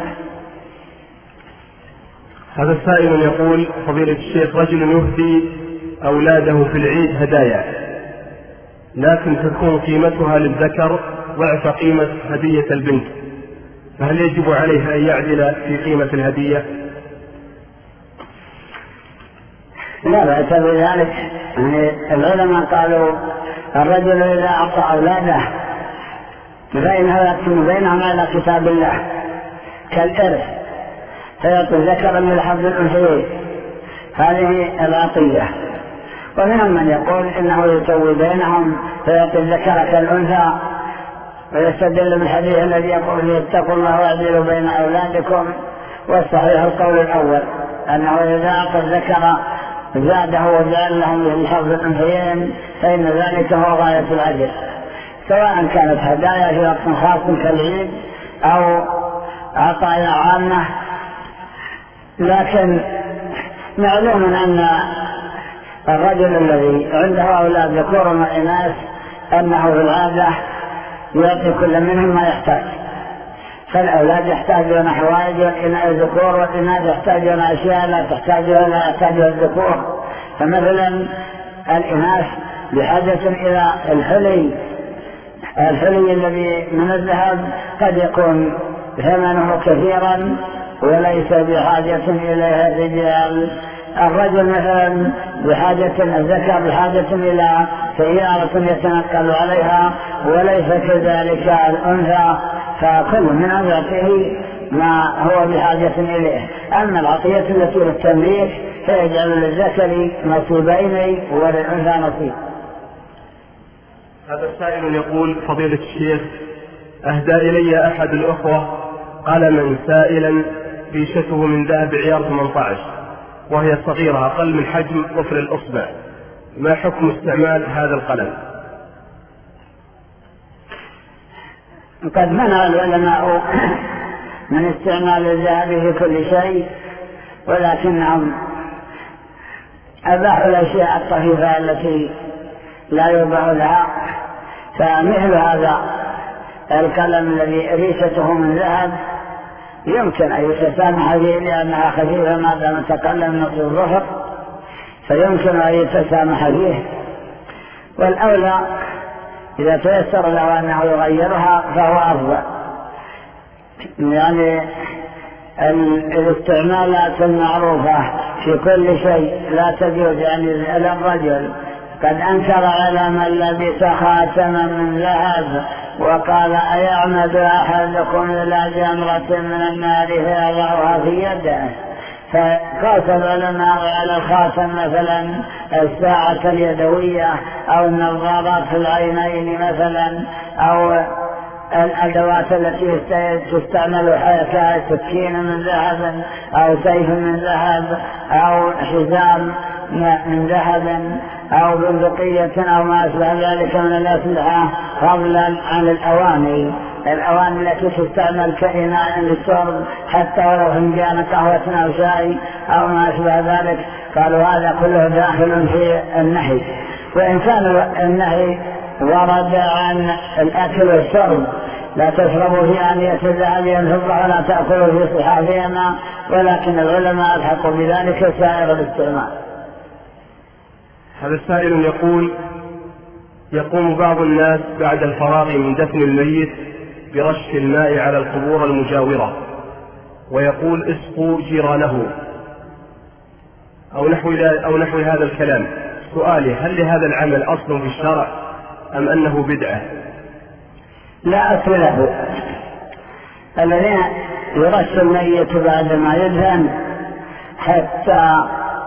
هذا السائل يقول: فضيلة الشيخ، رجل يهدي أولاده في العيد هدايا، لكن تكون قيمتها للذكر ضعف قيمة هدية البنت، فهل يجب عليه أن يعدل في قيمة الهدية؟ لا بأس بذلك. العلماء قالوا: الرجل إذا أعطى أولاده فإنه يقسم بينهم على كتاب الله كالإرث، فيعطي الذكر من الحظ الأنثيين، هذه العطية. ومنهم من يقول إنه يسوي بينهم فيعطي الذكر كالأنثى، ويستدل بالحديث الذي يقول: اتقوا الله واعدلوا بين أولادكم. والصحيح القول الأول، أنه إذا أعطى الذكر زاده وجعل لهم الحظ الأنثيين فإن ذلك هو غاية العدل، سواء كانت هدايا في وقت خاص كالعيد أو عطايا عامة. لكن معلوم أن الرجل الذي عنده أولاد ذكور وإناث أنه في العادة يعطي كل منهم ما يحتاج، فالأولاد يحتاجون حوائج الذكور والإناث يحتاجون أشياء لا تحتاجها لا يحتاجها الذكور. فمثلا الإناث بحاجة إلى الحلي الحلي الذي من الذهب قد يكون ثمنه كثيرا وليس بحاجة إليها الرجال. الرجل مثلا بحاجة الذكر بحاجة إلى سيارة يتنقل عليها وليس كذلك الأنثى، فكل من يعطيه ما هو بحاجة إليه. أما العطية التي للتمليك فيجعل للذكر نصيبين وللأنثى نصيب. هذا السائل يقول: فضيلة الشيخ، أهدى إلي أحد الأخوة قلما سائلا ريشته من ذهب عيار ثمانية عشر وهي صغيرة أقل من حجم ظفر الأصبع، ما حكم استعمال هذا القلم؟ قد منع العلماء من استعمال الذهب في كل شيء، ولكنهم أباحوا الأشياء الطفيفة التي لا يوضع لها. فمثل هذا القلم الذي ريشته من ذهب يمكن أن يتسامح به لأنها خفيفة ما دام تقلم نصف الظهر، فيمكن أن يتسامح به. والأولى إذا تيسر له أنه يغيرها فهو أفضل. يعني الاستعمالات المعروفة في كل شيء لا تجوز. يعني الرجل قد أنكر على من لبس خاتما من ذهب وقال: أيعمد أحدكم إلى جمرة من النار فيضعها في يده؟ فقاس العلماء على الخاتم مثلا الساعة اليدوية أو النظارات في العينين مثلا أو الأدوات التي تستعمل كسكين من ذهب أو سيف من ذهب أو حزام من ذهب أو بندقية أو ما أشبه ذلك من الأسلحة، فضلا عن الأواني الأواني التي تستعمل كإناء للشرب حتى ولو فنجان قهوة أو شاي أو ما أشبه ذلك. قالوا هذا كله داخل في النهي. وإن كان النهي ورد عن الأكل والشرب: لا تشربوا في آنية الذهب والفضة ولا تأكلوا في صحافهما، ولكن العلماء الحقوا بذلك سائر الاستعمال. هذا السائل يقول: يقوم بعض الناس بعد الفراغ من دفن الميت برش الماء على القبور المجاورة ويقول: اسقوا جيرانه أو نحو, أو نحو هذا الكلام. سؤالي: هل لهذا العمل أصل في الشرع أم أنه بدعة؟ لا أصل له. الذين يرش الميت بعد ما يدفن حتى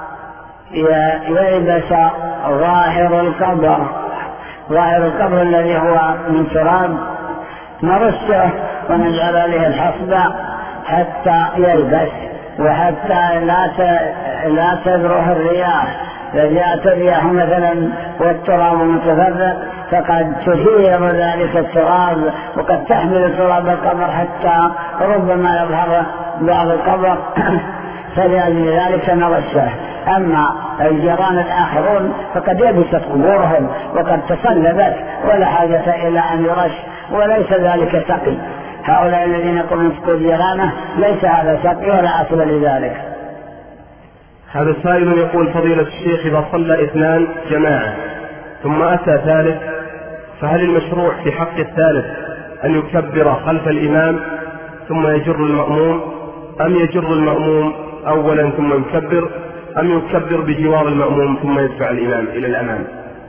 يلبس ظاهر القبر ظاهر القبر الذي هو من تراب نرشه ونجعل عليه الحصبة حتى يلبس، وحتى لا لا تذره الرياح. إذا جاءت الرياح مثلا والتراب متفرق فقد تثير ذلك التراب وقد تحمل تراب القبر حتى ربما يظهر بعض القبر فلأجل ذلك نرشه. أما الجيران الآخرون فقد يبست قبورهم وقد تصلبت ولا حاجة إلى أن يرش، وليس ذلك سقي. هؤلاء الذين يقومون يسقوا جيرانه ليس هذا سقي ولا أصل لذلك. هذا السائل يقول: فضيلة الشيخ، إذا صلى اثنان جماعة ثم أتى ثالث فهل المشروع في حق الثالث أن يكبر خلف الإمام ثم يجر المأموم، أم يجر المأموم أولا ثم يكبر، أم يكبر بجوار المأموم ثم يدفع الإمام إلى الأمام؟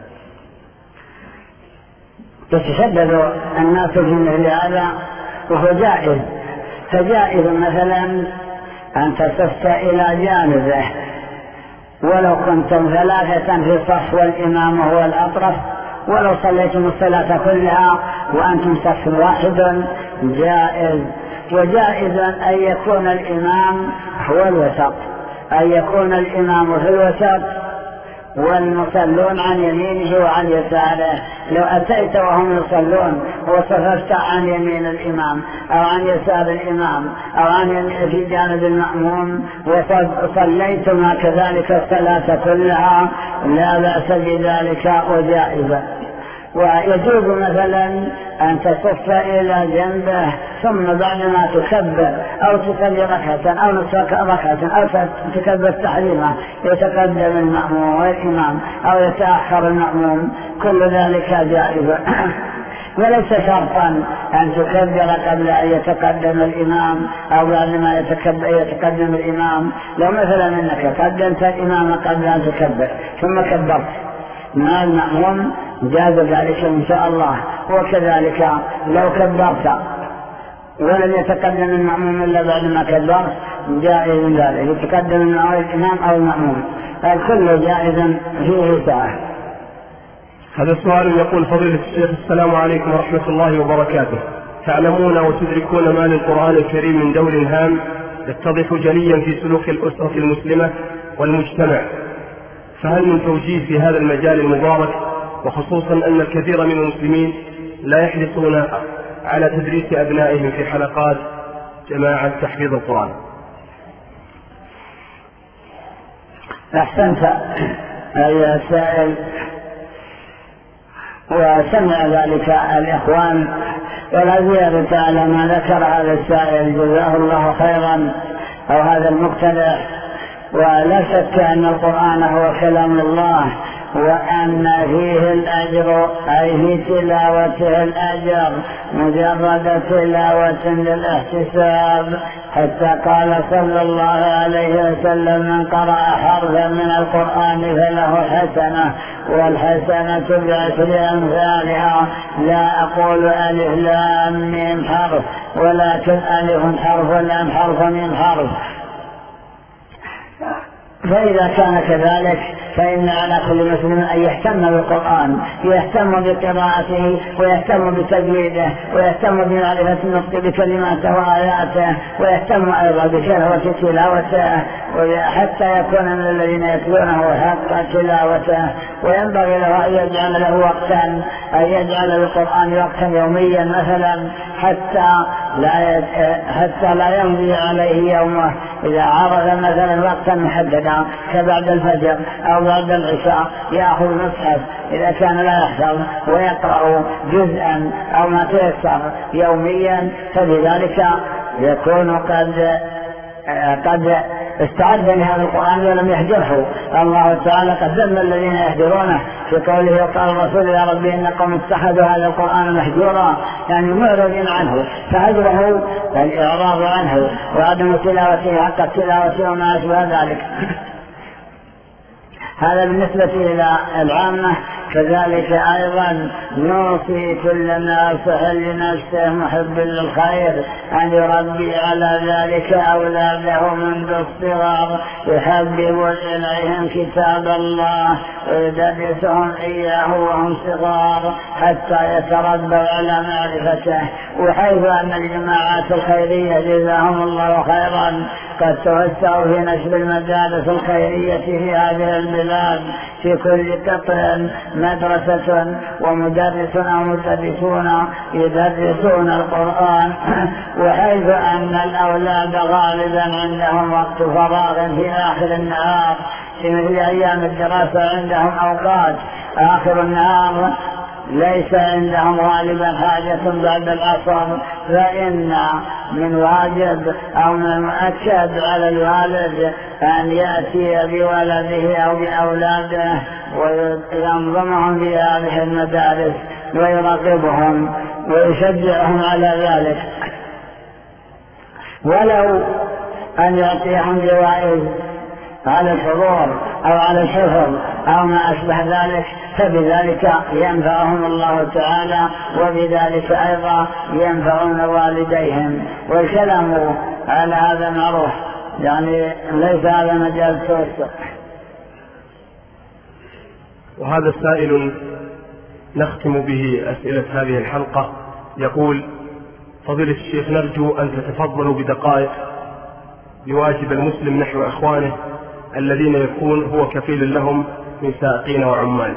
يتشدد الناس في مثل هذا وهو جائز. فجائز مثلا أن تصف إلى جانبه ولو كنتم ثلاثة في صف والإمام هو الأطرف، ولو صليتم الصلاة كلها وأنتم صف واحد جائز. وجائز أن يكون الإمام هو الوسط، أن يكون الإمام في الوسط والمصلون عن يمينه وعن يساره. لو أتيت وهم يصلون وصففت عن يمين الإمام أو عن يسار الإمام أو عن يمين في جانب المأموم وصليتما كذلك الصلاة كلها لا بأس بذلك وجائزة. ويجوز مثلا أن تصف إلى جنبه ثم بعدما تكبر أو تصلي ركعة أو نصف ركعة أو تكبر تحريمة يتقدم المأموم والإمام أو يتأخر المأموم، كل ذلك جائز. وليس شرطا أن تكبر قبل أن يتقدم الإمام أو بعد ما يتقدم الإمام. لو مثلا أنك قدمت الإمام قبل أن تكبر ثم كبرت مع المأموم جاز ذلك إن شاء الله. وكذلك لو كبرت ولم يتقدم المأموم إلا بعد ما كبرت جائز ذلك، يتقدم الإمام أو المأموم، الكل جائز فيه ساعة. هذا السؤال يقول: فضيلة الشيخ السلام عليكم ورحمة الله وبركاته، تعلمون وتدركون ما للقرآن الكريم من دور هام يتضح جليا في سلوك الأسرة المسلمة والمجتمع، فهل من توجيه في هذا المجال المبارك، وخصوصا أن الكثير من المسلمين لا يحرصون على تدريس أبنائهم في حلقات جماعة تحفيظ القرآن؟ أحسنت يا سائل، وسمع ذلك الإخوان، ولا زيادة على ما ذكر هذا السائل جزاه الله خيرا أو هذا المقترح. ولا شك أن القرآن هو كلام الله، وأن فيه الأجر أي في تلاوته الأجر مجرد تلاوة للاحتساب، حتى قال صلى الله عليه وسلم: من قرأ حرفا من القرآن فله حسنة، والحسنة بعشر أمثالها. لا أقول ألف لام ميم حرف، ولكن ألف حرف لام حرف ميم حرف. فإذا كان كذلك فإن على كل مسلم أن يهتم بالقرآن، يهتم بقراءته ويهتم بتجويده ويهتم بمعرفة النطق بكلماته وآياته، ويهتم أيضا بشهوة تلاوته، حتى يكون من الذين يتلونه حق تلاوته. وينبغي له أن يجعل له وقتا، أن يجعل للقرآن وقتا يوميا مثلا، حتى لا حتى لا يمضي عليه يومه. إذا عرض مثلا وقتا محددا كبعد الفجر أو بعد العشاء يأخذ مصحف إذا كان لا يحفظ ويقرأ جزءا أو ما تيسر يوميا، فبذلك يكون قد قد استعد لهذا القرآن ولم يهجره. الله تعالى قد ذم الذين يهجرونه في قوله: وقال الرسول: يا ربي إن قوم اتخذوا هذا القرآن مهجورا، يعني معرضين عنه. فهجره الإعراض عنه وعدم تلاوته حق التلاوة وما أشبه ذلك. هذا بالنسبة إلى العامة. كذلك أيضا نوصي كل ناصح لنفسه محب للخير أن يربي على ذلك أولاده منذ الصغر، يحبب إليهم كتاب الله ويدرسهم إياه وهم صغار حتى يتربوا على معرفته. وحيث أن الجماعات الخيرية جزاهم الله خيرا قد توسعوا في نشر المدارس الخيرية في هذه البلاد، في كل قطر مدرسة ومدرس أو مدرسون يدرسون القرآن. وحيث أن الأولاد غالبا عندهم وقت فراغ في آخر النهار، في مثل أيام الدراسة عندهم أوقات آخر النهار ليس عندهم غالبا حاجة بعد العصر، فإن من واجب أو من المؤكد على الوالد أن يأتي بولده أو بأولاده وينظمهم في هذه المدارس ويراقبهم ويشجعهم على ذلك، ولو أن يعطيهم جوائز على الحضور أو على الحفظ أو ما أشبه ذلك، فبذلك ينفعهم الله تعالى، وبذلك أيضا ينفعون والديهم. والكلام على هذا معروف، يعني ليس هذا مجال توسع. وهذا السائل نختم به أسئلة هذه الحلقة يقول: فضيلة الشيخ، نرجو أن تتفضلوا بدقائق بواجب المسلم نحو أخوانه الذين يكون هو كفيل لهم من سائقين وعمال.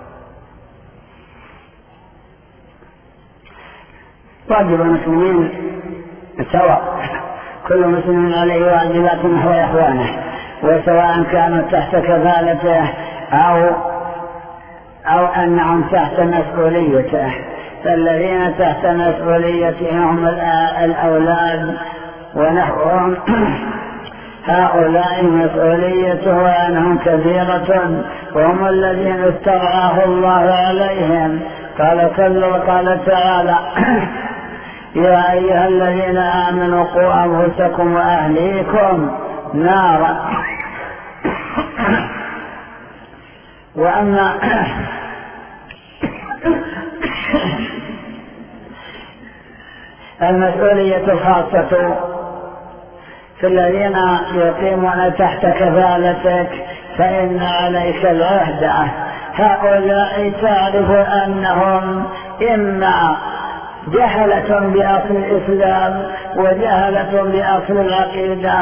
واجب المسلمين سواء، كل مسلم عليه واجبات نحو إخوانه، وسواء كانوا تحت كفالته أو أو أنهم تحت مسؤوليته. فالذين تحت مسؤوليته هم الأولاد ونحوهم، هؤلاء مسؤوليته عنهم كثيرة، وهم الذين استرعاه الله عليهم قال صلى قال تعالى يا أيها الذين آمنوا قوا أنفسكم وأهليكم نارا. وأما المسؤولية الخاصة في الذين يقيمون تحت كفالتك فإن عليك العهدة. هؤلاء تعرف أنهم إما جهلة بأصل الإسلام وجهلة بأصل العقيدة،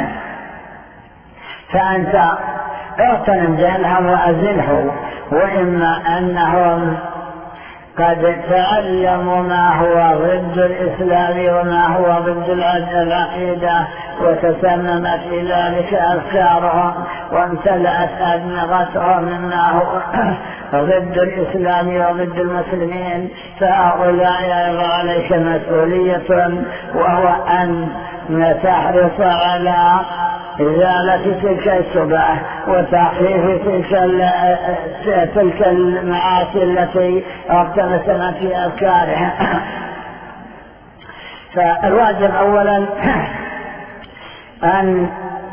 فأنت اغتنم جهلهم وأزله، وإما أنهم قد تعلموا ما هو ضد الإسلام وما هو ضد العقيدة وتسممت في ذلك أفكارهم وامتلأت أدمغتهم مما هو ضد الإسلام وضد المسلمين. فهؤلاء أيضا عليك مسؤولية، وهو أن تحرص على إزالة تلك الشبهة وتخفيف تلك تلك المعاصي التي اقتنسمت في أفكارها. فالواجب أولا أن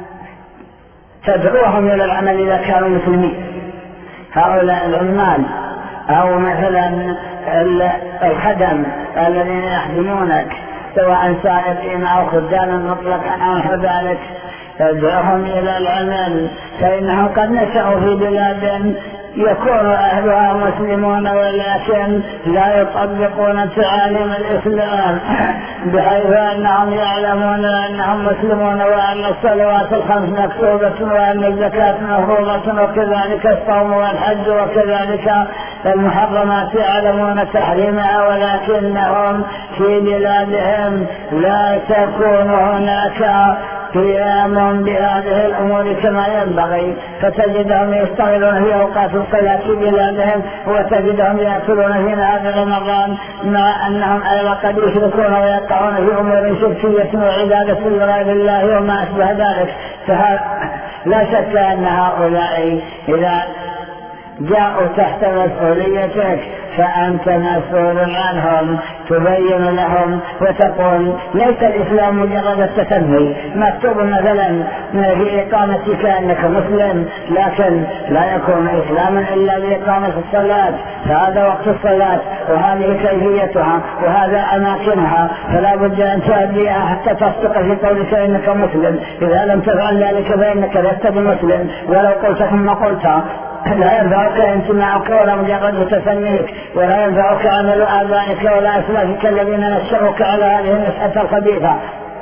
تدعوهم إلى العمل إذا كانوا مسلمين، هؤلاء العمال أو مثلا الخدم الذين يخدمونك سواء سائقين أو خداما مطلقا أو نحو ذلك، تدعوهم إلى العمل، فإنهم قد نشأوا في بلاد يكون أهلها مسلمون ولكن لا يطبقون تعاليم الإسلام، بحيث أنهم يعلمون أنهم مسلمون وأن الصلوات الخمس مكتوبة وأن الزكاة مفروضة وكذلك الصوم والحج وكذلك المحرمات يعلمون تحريمها، ولكنهم في بلادهم لا تكون هناك قيام بهذه الأمور كما ينبغي، فتجدهم يشتغلون في أوقات الصلاة في بلادهم وتجدهم يأكلون في نهار رمضان، مع أنهم أيضا قد يشركون ويقعون في أمور شركية وعبادة لغير الله وما أشبه ذلك. فلا شك أن هؤلاء إذا جاءوا تحت مسؤوليتك فأنت مسؤول عنهم، تبين لهم وتقول ليس الإسلام مجرد التسمي مكتوب مثلا في إقامتك أنك مسلم، لكن لا يكون إسلاما إلا بإقامة الصلاة، فهذا وقت الصلاة وهذه كيفيتها وهذا أماكنها، فلا بد أن تؤديها حتى تصدق في قولك إنك مسلم. إذا لم تفعل ذلك فإنك لست بمسلم ولو قلت ثم قلت. لا ينفعك انتماعك ولا مجرد تسميك، ولا ينفعك عمل آبائك ولا أسلافك الذين نشأوك على هذه النشأة الخبيثة.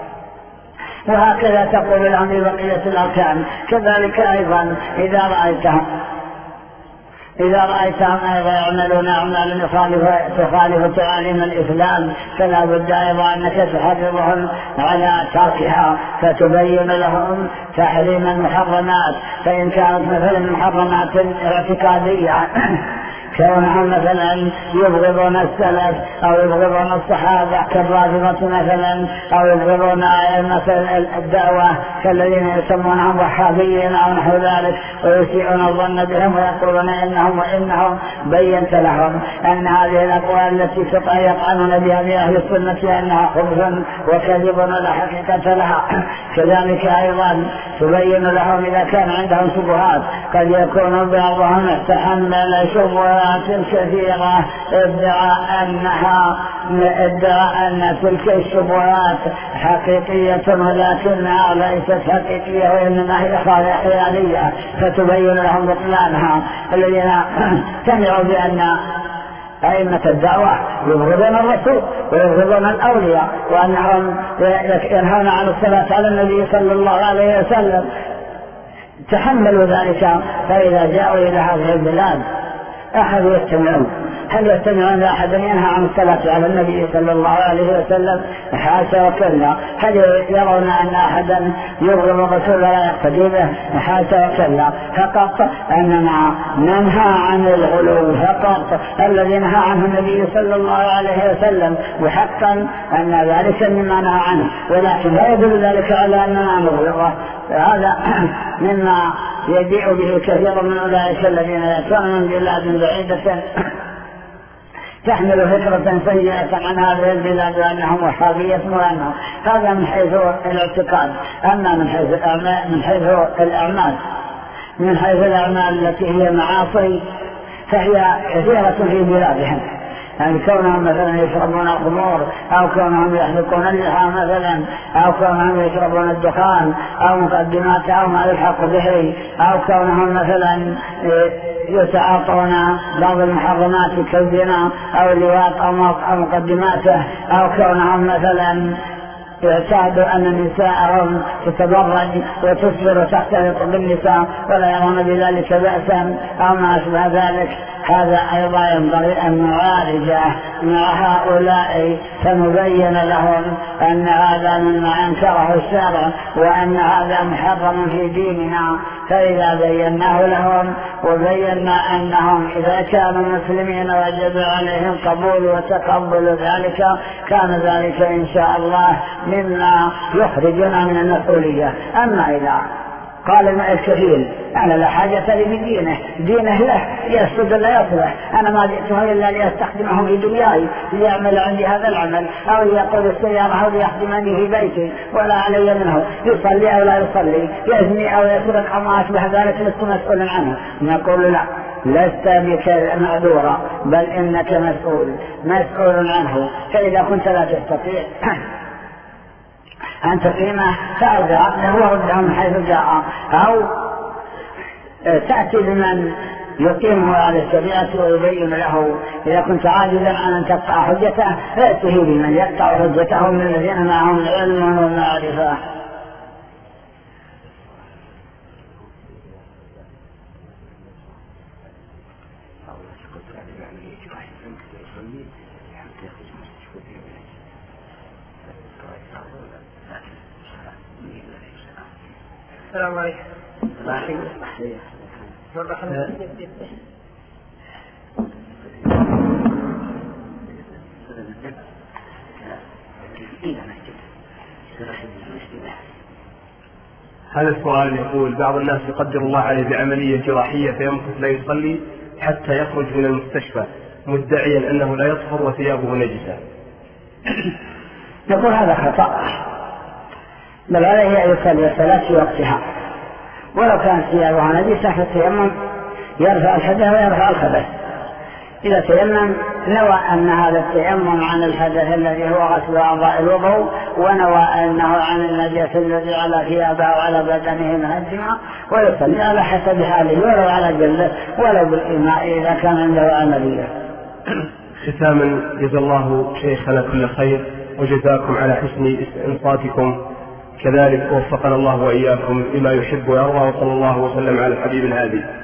وهكذا تقول لهم ببقية الأركان. كذلك أيضا إذا رأيتهم إذا رأيتهم أيضا يعملون أعمالا تخالف تعاليم الإسلام فلا بد أيضا أنك تحرضهم على تركها، فتبين لهم تحريم المحرمات، فإن كانت مثلا محرمات اعتقادية كونهم مثلا يبغضون السلف أو يبغضون الصحابة كالرافضة مثلا، أو يبغضون مثلا الدعوة كالذين يسمونهم وهابيين أو نحو ذلك، ويسيئون الظن بهم ويقولون إنهم وإنهم، بينت لهم أن هذه الأقوال التي يطعنون بها بأهل السنة أنها خبث وكذب لا حقيقة لها. كذلك أيضا تبين لهم إذا كان عندهم شبهات قد يكون بعضهم استحمل شبهات كثيرة ادعى أنها ادعى أن تلك الشبهات حقيقية ولكنها ليست حقيقية وإنما هي خيالية، فتبين لهم بطلانها. الذين سمعوا بأن أئمة الدعوة يبغضون الرسول ويبغضون الأولياء وأنهم ينهون عن الصلاة على النبي صلى الله عليه وسلم تحملوا ذلك، فإذا جاءوا إلى هذه البلاد أحد يستمعون هل يستمعون أحد ينهى عن الصلاة على النبي صلى الله عليه وسلم؟ حاشا وكلا. هل يرون أن أحدا يبغض الرسول ولا يقتدي به؟ حاشا وكلا. فقط أننا ننهى عن الغلو فقط الذي نهى عنه النبي صلى الله عليه وسلم، وحقا أن ذلك مما نهى عنه، ولكن لا يدل ذلك على أننا نبغضه. هذا مما يجيء به كثير من أولئك الذين يأتون من بلاد بعيدة تحمل فكرة سيئة عن هذه البلاد وأنهم وهابية وأنه هذا من حيث الاعتقاد. أما من حيث الأعمال من حيث الأعمال من حيث الأعمال التي هي معاصي فهي كثيرة في بلادهم، يعني كونهم مثلا يشربون الخمور أو كونهم يحلقون اللحى مثلا أو كونهم يشربون الدخان أو مقدمات أو ما يلحق به أو كونهم مثلا يتعاطون بعض المحرمات كالزنا أو اللواط أو مقدماته أو كونهم مثلا يعتادوا أن نساءهم تتبرج وتصبر وتختلط بالنساء ولا يرون بذلك بأسا أو ما أشبه ذلك. هذا أيضا ينبغي أن نعالج مع هؤلاء فنبين لهم أن هذا مما أنكره الشرع وأن هذا محرم في ديننا. فإذا بيناه لهم وبينا أنهم إذا كانوا مسلمين وجب عليهم قبول وتقبل ذلك كان ذلك إن شاء الله مما يخرجنا من المسؤولية. أما إذا قال الكفيل أنا لا حاجة لي بدينه، دينه له يسجد لا يصلح، أنا ما جئته إلا ليستخدمه في دنياي ليعمل عندي هذا العمل أو ليقود السيارة أو ليخدمني في بيتي ولا علي منه، يصلي أو لا يصلي، يزني أو يسرق أو ما أشبه ذلك لست مسؤول عنه. نقول لا، لست بك معذورا بل إنك مسؤول مسؤول عنه. فإذا كنت لا تستطيع أن تقيمه فأرجع له ورده من حيث جاء أو تأتي بمن يقيمه على الشريعة ويبين له. إذا كنت عاجزا عن أن تقطع حجته فأته بمن يقطع حجته من الذين معهم علم ومعرفة. السلام عليكم. هذا السؤال يقول بعض الناس يقدر الله عليه بعملية جراحية فيمكث لا يصلي حتى يخرج من المستشفى مدعيا أنه لا يطهر وثيابه نجسة. نقول هذا خطأ، بل عليه أن يصلي الصلاة في وقتها ولو كانت ثيابها نجسة فالتيمم يرفع الحدث ويرفع الخبث. إذا تيمم نوى أن هذا التيمم عن الحدث الذي هو غسل أعضاء الوضوء ونوى أنه عن النجس الذي على ثيابه وعلى بدنه من الدماء ويصلي على حسب حاله ولو على جلده ولو بالإيماء إذا كان عنده عملية. ختاما جزا الله شيخنا كل خير وجزاكم على حسن إنصاتكم، كذلك وفقنا الله وإياكم لما يحب ويرضى، وصلى الله وسلم على الحبيب الهادي.